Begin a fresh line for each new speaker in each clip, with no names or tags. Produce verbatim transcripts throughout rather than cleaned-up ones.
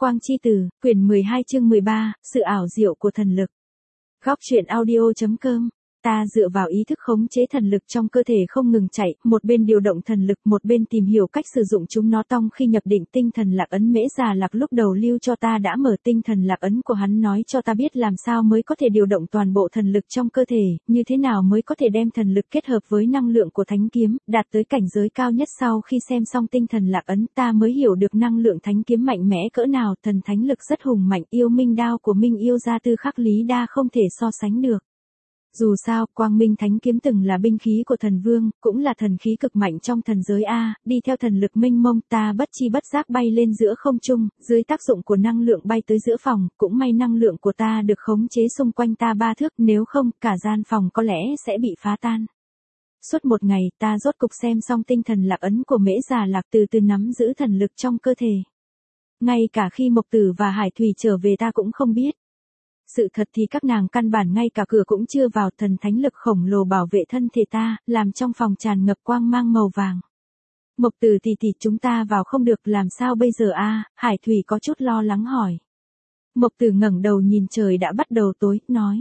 Quang Chi Tử, quyển mười hai chương mười ba, sự ảo diệu của thần lực. Góc truyện audio.com. Ta dựa vào ý thức khống chế thần lực trong cơ thể không ngừng chạy, một bên điều động thần lực, một bên tìm hiểu cách sử dụng chúng nó. Tong khi nhập định tinh thần lạc ấn, Mễ Già Lạc lúc đầu lưu cho ta đã mở tinh thần lạc ấn của hắn, nói cho ta biết làm sao mới có thể điều động toàn bộ thần lực trong cơ thể, như thế nào mới có thể đem thần lực kết hợp với năng lượng của thánh kiếm, đạt tới cảnh giới cao nhất. Sau khi xem xong tinh thần lạc ấn, ta mới hiểu được năng lượng thánh kiếm mạnh mẽ cỡ nào, thần thánh lực rất hùng mạnh, yêu minh đao của Minh Yêu gia Tư Khắc Lý Đa không thể so sánh được. Dù sao, Quang Minh Thánh Kiếm từng là binh khí của thần vương, cũng là thần khí cực mạnh trong thần giới A, đi theo thần lực mênh mông, ta bất chi bất giác bay lên giữa không trung, dưới tác dụng của năng lượng bay tới giữa phòng, cũng may năng lượng của ta được khống chế xung quanh ta ba thước, nếu không, cả gian phòng có lẽ sẽ bị phá tan. Suốt một ngày, ta rốt cục xem xong tinh thần lạc ấn của Mễ Già Lạc, từ từ nắm giữ thần lực trong cơ thể. Ngay cả khi Mộc Tử và Hải Thủy trở về ta cũng không biết. Sự thật thì các nàng căn bản ngay cả cửa cũng chưa vào, thần thánh lực khổng lồ bảo vệ thân thể ta, làm trong phòng tràn ngập quang mang màu vàng. Mộc Tử tỷ tỷ, chúng ta vào không được, làm sao bây giờ a? Hải Thủy có chút lo lắng hỏi. Mộc Tử ngẩng đầu nhìn trời đã bắt đầu tối, nói.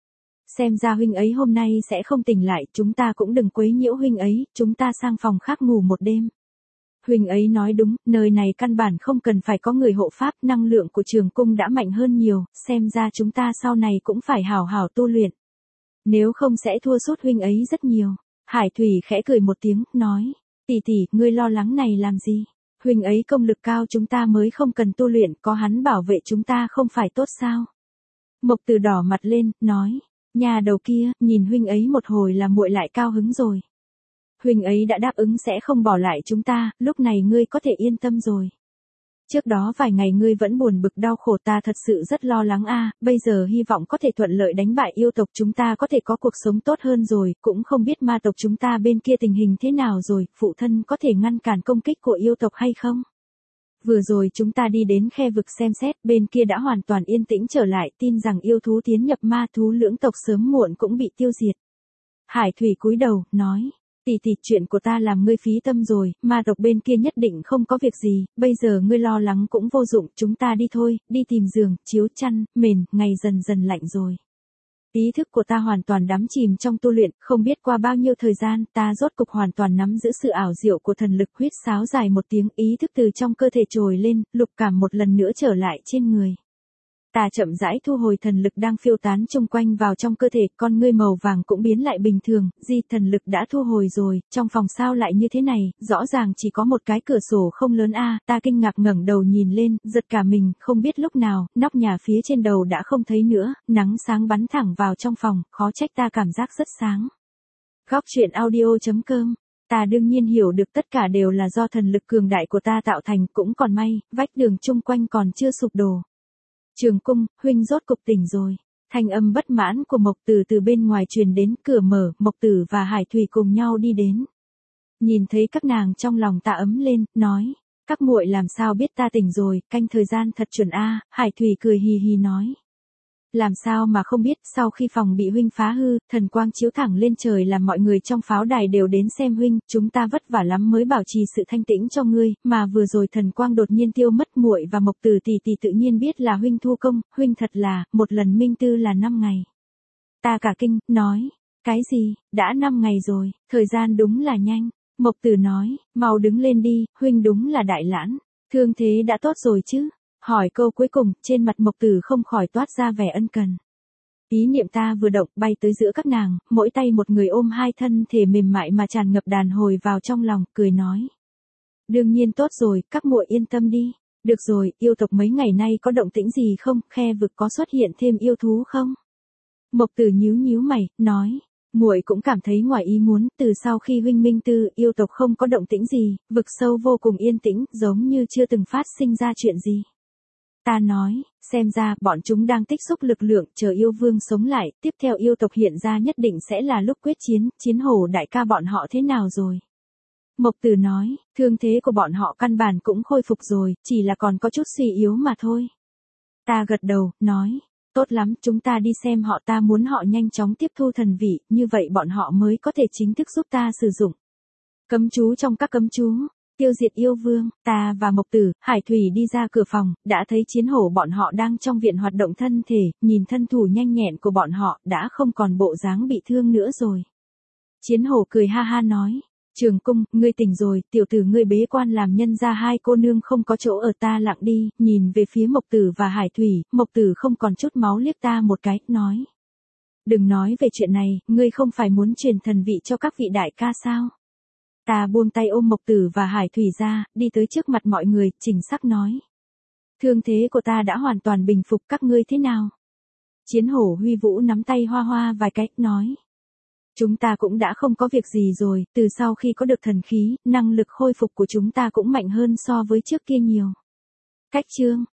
Xem ra huynh ấy hôm nay sẽ không tỉnh lại, chúng ta cũng đừng quấy nhiễu huynh ấy, chúng ta sang phòng khác ngủ một đêm. Huynh ấy nói đúng, nơi này căn bản không cần phải có người hộ pháp, năng lượng của Trường Cung đã mạnh hơn nhiều, xem ra chúng ta sau này cũng phải hảo hảo tu luyện. Nếu không sẽ thua sút huynh ấy rất nhiều. Hải Thủy khẽ cười một tiếng, nói, tỷ tỷ, ngươi lo lắng này làm gì? Huynh ấy công lực cao, chúng ta mới không cần tu luyện, có hắn bảo vệ chúng ta không phải tốt sao? Mộc Tử đỏ mặt lên, nói, nhà đầu kia, nhìn huynh ấy một hồi là muội lại cao hứng rồi. Huynh ấy đã đáp ứng sẽ không bỏ lại chúng ta, lúc này ngươi có thể yên tâm rồi. Trước đó vài ngày ngươi vẫn buồn bực đau khổ, ta thật sự rất lo lắng a, bây giờ hy vọng có thể thuận lợi đánh bại yêu tộc, chúng ta có thể có cuộc sống tốt hơn rồi, cũng không biết ma tộc chúng ta bên kia tình hình thế nào rồi, phụ thân có thể ngăn cản công kích của yêu tộc hay không? Vừa rồi chúng ta đi đến khe vực xem xét, bên kia đã hoàn toàn yên tĩnh trở lại, tin rằng yêu thú tiến nhập ma thú lưỡng tộc sớm muộn cũng bị tiêu diệt. Hải Thủy cúi đầu, nói. Tỷ tỷ, chuyện của ta làm ngươi phí tâm rồi, ma tộc bên kia nhất định không có việc gì, bây giờ ngươi lo lắng cũng vô dụng, chúng ta đi thôi, đi tìm giường, chiếu chăn, mền, ngày dần dần lạnh rồi. Ý thức của ta hoàn toàn đắm chìm trong tu luyện, không biết qua bao nhiêu thời gian, ta rốt cục hoàn toàn nắm giữ sự ảo diệu của thần lực. Huýt sáo dài một tiếng, ý thức từ trong cơ thể trồi lên, lục cảm một lần nữa trở lại trên người. Ta chậm rãi thu hồi thần lực đang phiêu tán chung quanh vào trong cơ thể, con ngươi màu vàng cũng biến lại bình thường, di thần lực đã thu hồi rồi, trong phòng sao lại như thế này, rõ ràng chỉ có một cái cửa sổ không lớn a, ta kinh ngạc ngẩng đầu nhìn lên, giật cả mình, không biết lúc nào, nóc nhà phía trên đầu đã không thấy nữa, nắng sáng bắn thẳng vào trong phòng, khó trách ta cảm giác rất sáng. Góc truyện audio.com. Ta đương nhiên hiểu được tất cả đều là do thần lực cường đại của ta tạo thành, cũng còn may, vách đường chung quanh còn chưa sụp đổ. Trường Cung, huynh rốt cục tỉnh rồi. Thanh âm bất mãn của Mộc Tử từ bên ngoài truyền đến, cửa mở, Mộc Tử và Hải Thủy cùng nhau đi đến. Nhìn thấy các nàng trong lòng ta ấm lên, nói, các muội làm sao biết ta tỉnh rồi, canh thời gian thật chuẩn a. Hải Thủy cười hì hì nói. Làm sao mà không biết, sau khi phòng bị huynh phá hư, thần quang chiếu thẳng lên trời làm mọi người trong pháo đài đều đến xem huynh, chúng ta vất vả lắm mới bảo trì sự thanh tĩnh cho ngươi, mà vừa rồi thần quang đột nhiên tiêu mất, muội và Mộc Tử tỷ tỷ tự nhiên biết là huynh thu công, huynh thật là, một lần minh tư là năm ngày. Ta cả kinh, nói, cái gì, đã năm ngày rồi, thời gian đúng là nhanh. Mộc Tử nói, mau đứng lên đi, huynh đúng là đại lãn, thương thế đã tốt rồi chứ? Hỏi câu cuối cùng, trên mặt Mộc Tử không khỏi toát ra vẻ ân cần. Ý niệm ta vừa động, bay tới giữa các nàng, mỗi tay một người ôm hai thân thể mềm mại mà tràn ngập đàn hồi vào trong lòng, cười nói. Đương nhiên tốt rồi, các muội yên tâm đi. Được rồi, yêu tộc mấy ngày nay có động tĩnh gì không, khe vực có xuất hiện thêm yêu thú không? Mộc Tử nhíu nhíu mày, nói. Muội cũng cảm thấy ngoài ý muốn, từ sau khi huynh minh tư, yêu tộc không có động tĩnh gì, vực sâu vô cùng yên tĩnh, giống như chưa từng phát sinh ra chuyện gì. Ta nói, xem ra, bọn chúng đang tích xúc lực lượng, chờ yêu vương sống lại, tiếp theo yêu tộc hiện ra nhất định sẽ là lúc quyết chiến, chiến hổ đại ca bọn họ thế nào rồi? Mộc Tử nói, thương thế của bọn họ căn bản cũng khôi phục rồi, chỉ là còn có chút suy yếu mà thôi. Ta gật đầu, nói, tốt lắm, chúng ta đi xem họ, ta muốn họ nhanh chóng tiếp thu thần vị, như vậy bọn họ mới có thể chính thức giúp ta sử dụng cấm chú trong các cấm chú. tiêu diệt yêu vương, ta và Mộc Tử, Hải Thủy đi ra cửa phòng, đã thấy Chiến Hổ bọn họ đang trong viện hoạt động thân thể, nhìn thân thủ nhanh nhẹn của bọn họ, đã không còn bộ dáng bị thương nữa rồi. Chiến Hổ cười ha ha nói, Trường Cung, ngươi tỉnh rồi, tiểu tử ngươi bế quan làm nhân ra hai cô nương không có chỗ ở ta lặng đi, nhìn về phía Mộc Tử và Hải Thủy, Mộc Tử không còn chút máu liếc ta một cái, nói. Đừng nói về chuyện này, ngươi không phải muốn truyền thần vị cho các vị đại ca sao? Ta buông tay ôm Mộc Tử và Hải Thủy ra, đi tới trước mặt mọi người, chỉnh sắc nói. Thương thế của ta đã hoàn toàn bình phục, các ngươi thế nào? Chiến Hổ Huy Vũ nắm tay Hoa Hoa vài cái, nói. Chúng ta cũng đã không có việc gì rồi, từ sau khi có được thần khí, năng lực khôi phục của chúng ta cũng mạnh hơn so với trước kia nhiều. Cách chương